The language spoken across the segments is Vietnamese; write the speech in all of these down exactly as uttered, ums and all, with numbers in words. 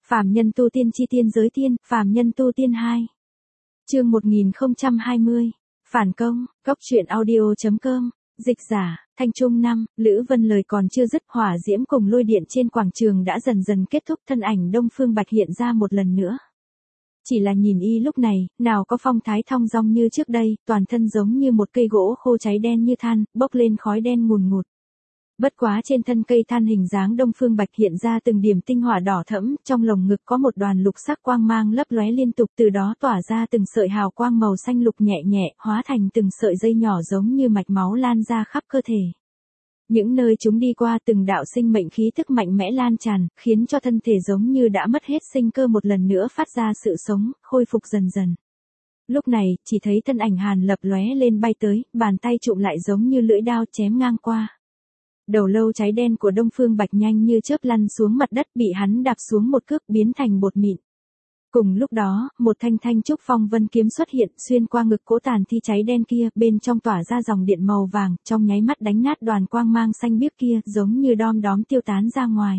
Phàm nhân tu tiên chi tiên giới tiên, phàm nhân tu tiên hai. Chương một nghìn không trăm hai mươi. Phản công, góc truyện audio chấm com, dịch giả, Thanh Trung năm, Lữ Vân lời còn chưa dứt, hỏa diễm cùng lôi điện trên quảng trường đã dần dần kết thúc, thân ảnh Đông Phương Bạch hiện ra một lần nữa. Chỉ là nhìn y lúc này, nào có phong thái thong dong như trước đây, toàn thân giống như một cây gỗ khô cháy đen như than, bốc lên khói đen ngùn ngụt. Bất quá trên thân cây than hình dáng Đông Phương Bạch hiện ra từng điểm tinh hỏa đỏ thẫm, trong lồng ngực có một đoàn lục sắc quang mang lấp lóe liên tục, từ đó tỏa ra từng sợi hào quang màu xanh lục nhẹ nhẹ, hóa thành từng sợi dây nhỏ giống như mạch máu lan ra khắp cơ thể. Những nơi chúng đi qua, từng đạo sinh mệnh khí tức mạnh mẽ lan tràn, khiến cho thân thể giống như đã mất hết sinh cơ một lần nữa phát ra sự sống, khôi phục dần dần. Lúc này, chỉ thấy thân ảnh Hàn Lập lóe lên bay tới, bàn tay trụm lại giống như lưỡi đao chém ngang qua. Đầu lâu cháy đen của Đông Phương Bạch nhanh như chớp lăn xuống mặt đất, bị hắn đạp xuống một cước biến thành bột mịn. Cùng lúc đó, một thanh thanh trúc phong vân kiếm xuất hiện, xuyên qua ngực cỗ tàn thi cháy đen kia, bên trong tỏa ra dòng điện màu vàng, trong nháy mắt đánh nát đoàn quang mang xanh biếc kia, giống như đom đóm tiêu tán ra ngoài.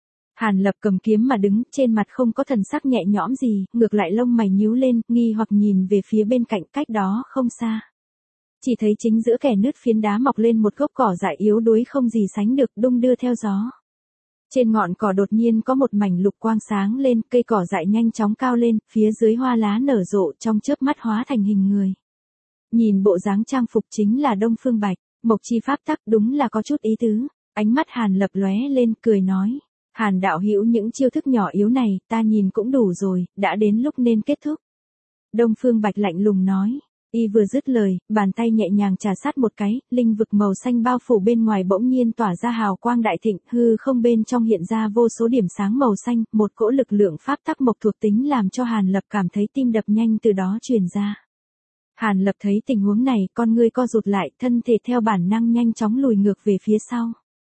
Hàn Lập cầm kiếm mà đứng, trên mặt không có thần sắc nhẹ nhõm gì, ngược lại lông mày nhíu lên, nghi hoặc nhìn về phía bên cạnh, cách đó không xa. Chỉ thấy chính giữa kẻ nứt phiến đá mọc lên một gốc cỏ dại yếu đuối không gì sánh được, đung đưa theo gió. Trên ngọn cỏ đột nhiên có một mảnh lục quang sáng lên, cây cỏ dại nhanh chóng cao lên, phía dưới hoa lá nở rộ, trong chớp mắt hóa thành hình người. Nhìn bộ dáng trang phục chính là Đông Phương Bạch, mộc chi pháp tắc, đúng là có chút ý tứ. Ánh mắt Hàn Lập lóe lên, cười nói: "Hàn đạo hữu, những chiêu thức nhỏ yếu này, ta nhìn cũng đủ rồi, đã đến lúc nên kết thúc." Đông Phương Bạch lạnh lùng nói. Y vừa dứt lời, bàn tay nhẹ nhàng trà sát một cái, linh vực màu xanh bao phủ bên ngoài bỗng nhiên tỏa ra hào quang đại thịnh, hư không bên trong hiện ra vô số điểm sáng màu xanh, một cỗ lực lượng pháp tắc mộc thuộc tính làm cho Hàn Lập cảm thấy tim đập nhanh từ đó truyền ra. Hàn Lập thấy tình huống này, con ngươi co rụt lại, thân thể theo bản năng nhanh chóng lùi ngược về phía sau.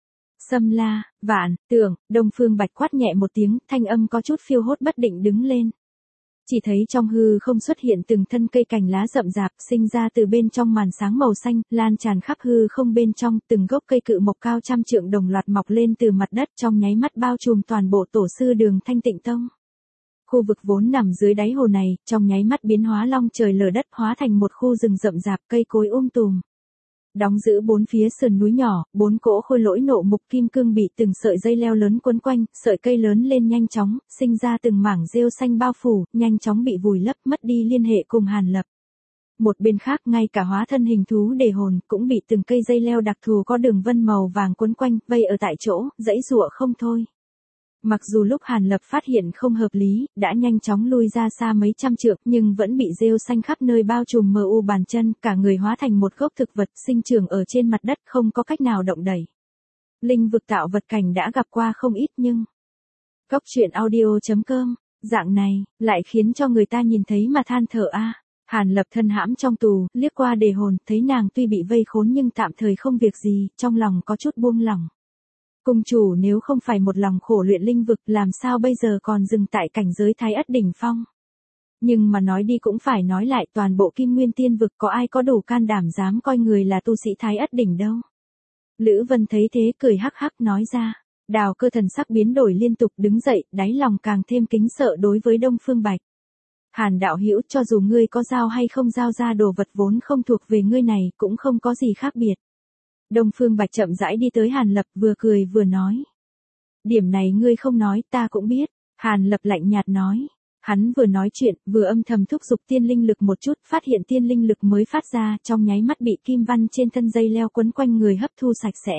Xâm la, vạn, tưởng, Đông Phương Bạch quát nhẹ một tiếng, thanh âm có chút phiêu hốt bất định đứng lên. Chỉ thấy trong hư không xuất hiện từng thân cây cành lá rậm rạp, sinh ra từ bên trong màn sáng màu xanh, lan tràn khắp hư không bên trong, từng gốc cây cự mộc cao trăm trượng đồng loạt mọc lên từ mặt đất, trong nháy mắt bao trùm toàn bộ tổ sư đường Thanh Tịnh Tông. Khu vực vốn nằm dưới đáy hồ này, trong nháy mắt biến hóa long trời lở đất, hóa thành một khu rừng rậm rạp, cây cối um tùm. Đóng giữ bốn phía sườn núi nhỏ, bốn cỗ khôi lỗi nộ mục kim cương bị từng sợi dây leo lớn quấn quanh, sợi cây lớn lên nhanh chóng, sinh ra từng mảng rêu xanh bao phủ, nhanh chóng bị vùi lấp, mất đi liên hệ cùng Hàn Lập. Một bên khác, ngay cả hóa thân hình thú đề hồn cũng bị từng cây dây leo đặc thù có đường vân màu vàng quấn quanh, vây ở tại chỗ, giãy giụa không thôi. Mặc dù lúc Hàn Lập phát hiện không hợp lý, đã nhanh chóng lui ra xa mấy trăm trượng, nhưng vẫn bị rêu xanh khắp nơi bao trùm mờ u bàn chân, cả người hóa thành một gốc thực vật sinh trưởng ở trên mặt đất, không có cách nào động đẩy. Linh vực tạo vật cảnh đã gặp qua không ít nhưng... Góc truyện audio chấm com, dạng này, lại khiến cho người ta nhìn thấy mà than thở a. Hàn Lập thân hãm trong tù, liếc qua đề hồn, thấy nàng tuy bị vây khốn nhưng tạm thời không việc gì, trong lòng có chút buông lỏng. Cung chủ nếu không phải một lòng khổ luyện linh vực, làm sao bây giờ còn dừng tại cảnh giới Thái Ất đỉnh phong. Nhưng mà nói đi cũng phải nói lại, toàn bộ Kim Nguyên Tiên vực có ai có đủ can đảm dám coi người là tu sĩ Thái Ất đỉnh đâu. Lữ Vân thấy thế cười hắc hắc nói ra. Đào Cơ thần sắc biến đổi liên tục, đứng dậy, đáy lòng càng thêm kính sợ đối với Đông Phương Bạch. Hàn đạo hữu, cho dù ngươi có giao hay không giao ra đồ vật vốn không thuộc về ngươi này, cũng không có gì khác biệt. Đông Phương Bạch chậm rãi đi tới Hàn Lập, vừa cười vừa nói. Điểm này ngươi không nói, ta cũng biết. Hàn Lập lạnh nhạt nói. Hắn vừa nói chuyện, vừa âm thầm thúc giục tiên linh lực một chút, phát hiện tiên linh lực mới phát ra, trong nháy mắt bị kim văn trên thân dây leo quấn quanh người hấp thu sạch sẽ.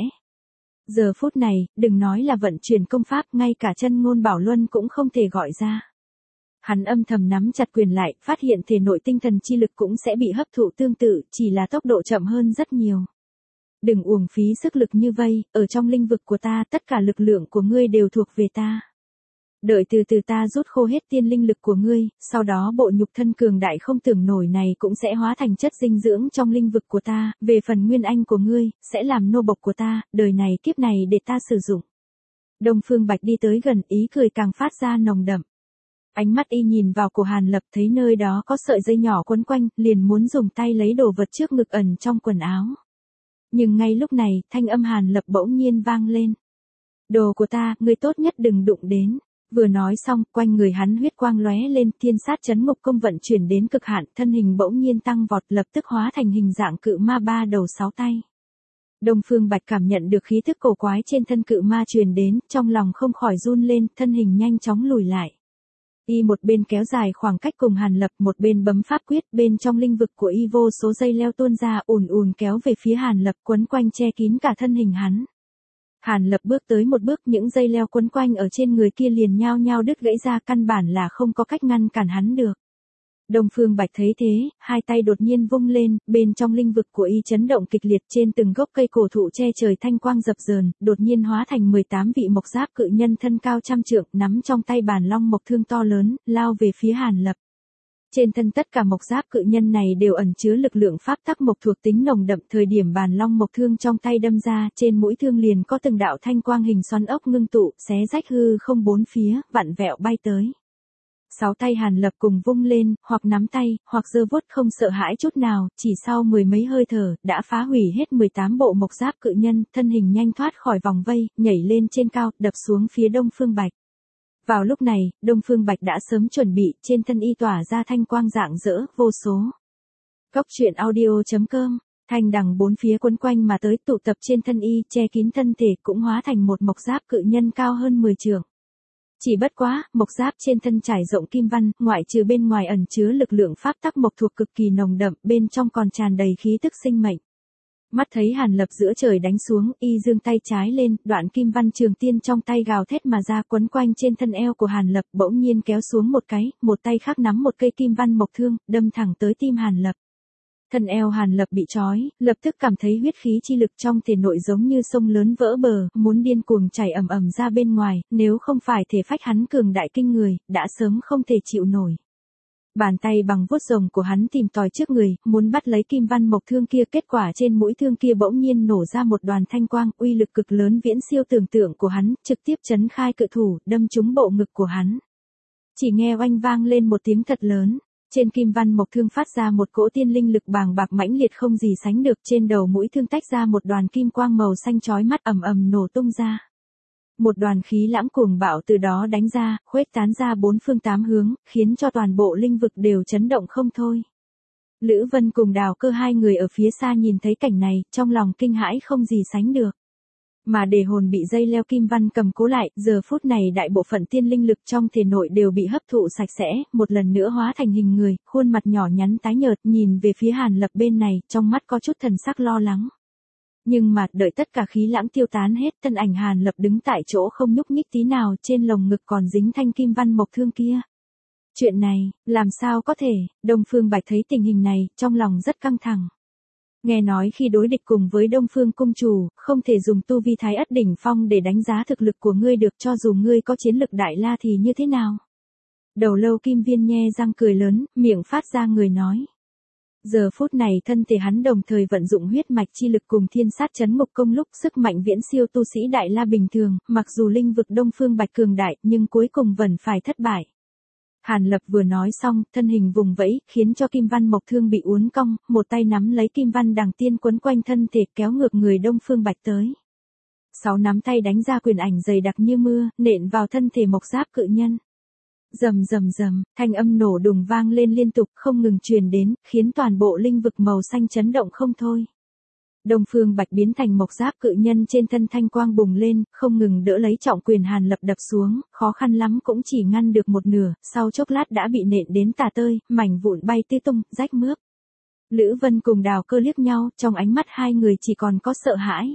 Giờ phút này, đừng nói là vận chuyển công pháp, ngay cả chân ngôn bảo luân cũng không thể gọi ra. Hắn âm thầm nắm chặt quyền lại, phát hiện thể nội tinh thần chi lực cũng sẽ bị hấp thụ tương tự, chỉ là tốc độ chậm hơn rất nhiều. Đừng uổng phí sức lực như vây, ở trong linh vực của ta, tất cả lực lượng của ngươi đều thuộc về ta. Đợi từ từ ta rút khô hết tiên linh lực của ngươi, sau đó bộ nhục thân cường đại không tưởng nổi này cũng sẽ hóa thành chất dinh dưỡng trong linh vực của ta, về phần nguyên anh của ngươi, sẽ làm nô bộc của ta, đời này kiếp này để ta sử dụng. Đông Phương Bạch đi tới gần, ý cười càng phát ra nồng đậm. Ánh mắt y nhìn vào cổ Hàn Lập, thấy nơi đó có sợi dây nhỏ quấn quanh, liền muốn dùng tay lấy đồ vật trước ngực ẩn trong quần áo. Nhưng ngay lúc này, thanh âm Hàn Lập bỗng nhiên vang lên. Đồ của ta, ngươi tốt nhất đừng đụng đến. Vừa nói xong, quanh người hắn huyết quang lóe lên, thiên sát chấn ngục công vận chuyển đến cực hạn, thân hình bỗng nhiên tăng vọt, lập tức hóa thành hình dạng cự ma ba đầu sáu tay. Đông Phương Bạch cảm nhận được khí thức cổ quái trên thân cự ma truyền đến, trong lòng không khỏi run lên, thân hình nhanh chóng lùi lại. Y một bên kéo dài khoảng cách cùng Hàn Lập, một bên bấm pháp quyết, bên trong linh vực của y vô số dây leo tuôn ra, ùn ùn kéo về phía Hàn Lập, quấn quanh che kín cả thân hình hắn. Hàn Lập bước tới một bước, những dây leo quấn quanh ở trên người kia liền nhao nhao đứt gãy ra, căn bản là không có cách ngăn cản hắn được. Đông Phương Bạch thấy thế, hai tay đột nhiên vung lên, bên trong linh vực của y chấn động kịch liệt, trên từng gốc cây cổ thụ che trời thanh quang dập dờn, đột nhiên hóa thành mười tám vị mộc giáp cự nhân thân cao trăm trượng, nắm trong tay bàn long mộc thương to lớn, lao về phía Hàn Lập. Trên thân tất cả mộc giáp cự nhân này đều ẩn chứa lực lượng pháp tắc mộc thuộc tính nồng đậm, thời điểm bàn long mộc thương trong tay đâm ra, trên mũi thương liền có từng đạo thanh quang hình xoắn ốc ngưng tụ, xé rách hư không bốn phía, vặn vẹo bay tới. Sáu tay Hàn Lập cùng vung lên, hoặc nắm tay, hoặc giơ vuốt không sợ hãi chút nào, chỉ sau mười mấy hơi thở, đã phá hủy hết mười tám bộ mộc giáp cự nhân, thân hình nhanh thoát khỏi vòng vây, nhảy lên trên cao, đập xuống phía Đông Phương Bạch. Vào lúc này, Đông Phương Bạch đã sớm chuẩn bị, trên thân y tỏa ra thanh quang rạng rỡ, vô số. Cốc truyện audio chấm com, thanh đằng bốn phía quấn quanh mà tới, tụ tập trên thân y, che kín thân thể, cũng hóa thành một mộc giáp cự nhân cao hơn mười trượng. Chỉ bất quá, mộc giáp trên thân trải rộng kim văn, ngoại trừ bên ngoài ẩn chứa lực lượng pháp tắc mộc thuộc cực kỳ nồng đậm, bên trong còn tràn đầy khí tức sinh mệnh. Mắt thấy Hàn Lập giữa trời đánh xuống, y giương tay trái lên, đoạn kim văn trường tiên trong tay gào thét mà ra, quấn quanh trên thân eo của Hàn Lập, bỗng nhiên kéo xuống một cái, một tay khác nắm một cây kim văn mộc thương, đâm thẳng tới tim Hàn Lập. Thân eo Hàn Lập bị trói, lập tức cảm thấy huyết khí chi lực trong thể nội giống như sông lớn vỡ bờ, muốn điên cuồng chảy ầm ầm ra bên ngoài, nếu không phải thể phách hắn cường đại kinh người, đã sớm không thể chịu nổi. Bàn tay bằng vuốt rồng của hắn tìm tòi trước người, muốn bắt lấy kim văn mộc thương kia, kết quả trên mũi thương kia bỗng nhiên nổ ra một đoàn thanh quang, uy lực cực lớn viễn siêu tưởng tượng của hắn, trực tiếp chấn khai cự thủ, đâm trúng bộ ngực của hắn. Chỉ nghe oanh vang lên một tiếng thật lớn. Trên kim văn mộc thương phát ra một cỗ tiên linh lực bàng bạc mãnh liệt không gì sánh được, trên đầu mũi thương tách ra một đoàn kim quang màu xanh chói mắt ầm ầm nổ tung ra. Một đoàn khí lãng cuồng bạo từ đó đánh ra, khuếch tán ra bốn phương tám hướng, khiến cho toàn bộ linh vực đều chấn động không thôi. Lữ Vân cùng Đào Cơ hai người ở phía xa nhìn thấy cảnh này, trong lòng kinh hãi không gì sánh được. Mà để hồn bị dây leo kim văn cầm cố lại, giờ phút này đại bộ phận tiên linh lực trong thể nội đều bị hấp thụ sạch sẽ, một lần nữa hóa thành hình người, khuôn mặt nhỏ nhắn tái nhợt, nhìn về phía Hàn Lập bên này, trong mắt có chút thần sắc lo lắng. Nhưng mà, đợi tất cả khí lãng tiêu tán hết, thân ảnh Hàn Lập đứng tại chỗ không nhúc nhích tí nào, trên lồng ngực còn dính thanh kim văn mộc thương kia. Chuyện này, làm sao có thể? Đông Phương Bạch thấy tình hình này, trong lòng rất căng thẳng. Nghe nói khi đối địch cùng với Đông Phương cung chủ, không thể dùng tu vi thái ất đỉnh phong để đánh giá thực lực của ngươi được, cho dù ngươi có chiến lực đại la thì như thế nào? Đầu lâu Kim Viên nhe răng cười lớn, miệng phát ra người nói. Giờ phút này thân thể hắn đồng thời vận dụng huyết mạch chi lực cùng thiên sát chấn ngục công lúc, sức mạnh viễn siêu tu sĩ đại la bình thường, mặc dù linh vực Đông Phương Bạch cường đại, nhưng cuối cùng vẫn phải thất bại. Hàn Lập vừa nói xong, thân hình vùng vẫy, khiến cho kim văn mộc thương bị uốn cong, một tay nắm lấy kim văn đằng tiên quấn quanh thân thể, kéo ngược người Đông Phương Bạch tới. Sáu nắm tay đánh ra quyền ảnh dày đặc như mưa, nện vào thân thể mộc giáp cự nhân. Rầm rầm rầm, thanh âm nổ đùng vang lên liên tục, không ngừng truyền đến, khiến toàn bộ linh vực màu xanh chấn động không thôi. Đông Phương Bạch biến thành mộc giáp cự nhân, trên thân thanh quang bùng lên, không ngừng đỡ lấy trọng quyền Hàn Lập đập xuống, khó khăn lắm cũng chỉ ngăn được một nửa, sau chốc lát đã bị nện đến tả tơi, mảnh vụn bay tứ tung, rách mướp. Lữ Vân cùng Đào Cơ liếc nhau, trong ánh mắt hai người chỉ còn có sợ hãi.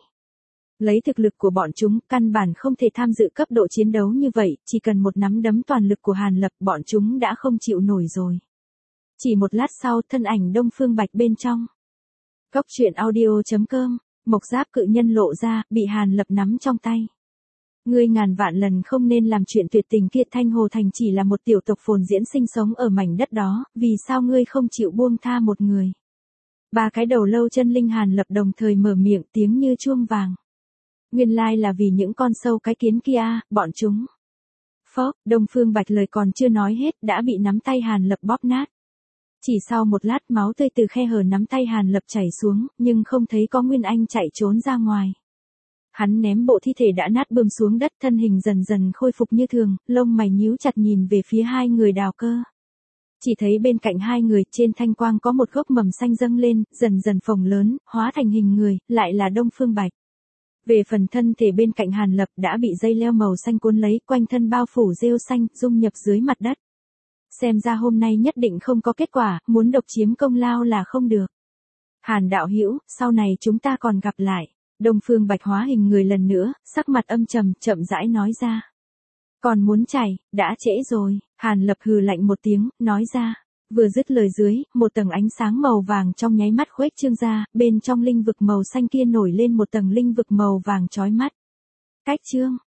Lấy thực lực của bọn chúng, căn bản không thể tham dự cấp độ chiến đấu như vậy, chỉ cần một nắm đấm toàn lực của Hàn Lập, bọn chúng đã không chịu nổi rồi. Chỉ một lát sau, thân ảnh Đông Phương Bạch bên trong. Cốc truyện audio chấm com, mộc giáp cự nhân lộ ra, bị Hàn Lập nắm trong tay. Ngươi ngàn vạn lần không nên làm chuyện tuyệt tình kia, Thanh Hồ Thành chỉ là một tiểu tộc phồn diễn sinh sống ở mảnh đất đó, vì sao ngươi không chịu buông tha một người? Ba cái đầu lâu chân linh Hàn Lập đồng thời mở miệng, tiếng như chuông vàng. Nguyên lai là vì những con sâu cái kiến kia, bọn chúng. Phốc, Đông Phương Bạch lời còn chưa nói hết, đã bị nắm tay Hàn Lập bóp nát. Chỉ sau một lát, máu tươi từ khe hở nắm tay Hàn Lập chảy xuống, nhưng không thấy có Nguyên Anh chạy trốn ra ngoài. Hắn ném bộ thi thể đã nát bươm xuống đất, thân hình dần dần khôi phục như thường, lông mày nhíu chặt nhìn về phía hai người Đào Cơ. Chỉ thấy bên cạnh hai người, trên thanh quang có một gốc mầm xanh dâng lên, dần dần phồng lớn, hóa thành hình người, lại là Đông Phương Bạch. Về phần thân thể bên cạnh Hàn Lập đã bị dây leo màu xanh cuốn lấy, quanh thân bao phủ rêu xanh, dung nhập dưới mặt đất. Xem ra hôm nay nhất định không có kết quả, muốn độc chiếm công lao là không được. Hàn đạo hữu, sau này chúng ta còn gặp lại. Đông Phương Bạch hóa hình người lần nữa, sắc mặt âm trầm, chậm rãi nói ra. Còn muốn chạy, đã trễ rồi. Hàn Lập hừ lạnh một tiếng, nói ra. Vừa dứt lời dưới, một tầng ánh sáng màu vàng trong nháy mắt khuếch trương ra, bên trong linh vực màu xanh kia nổi lên một tầng linh vực màu vàng chói mắt. Cách trương,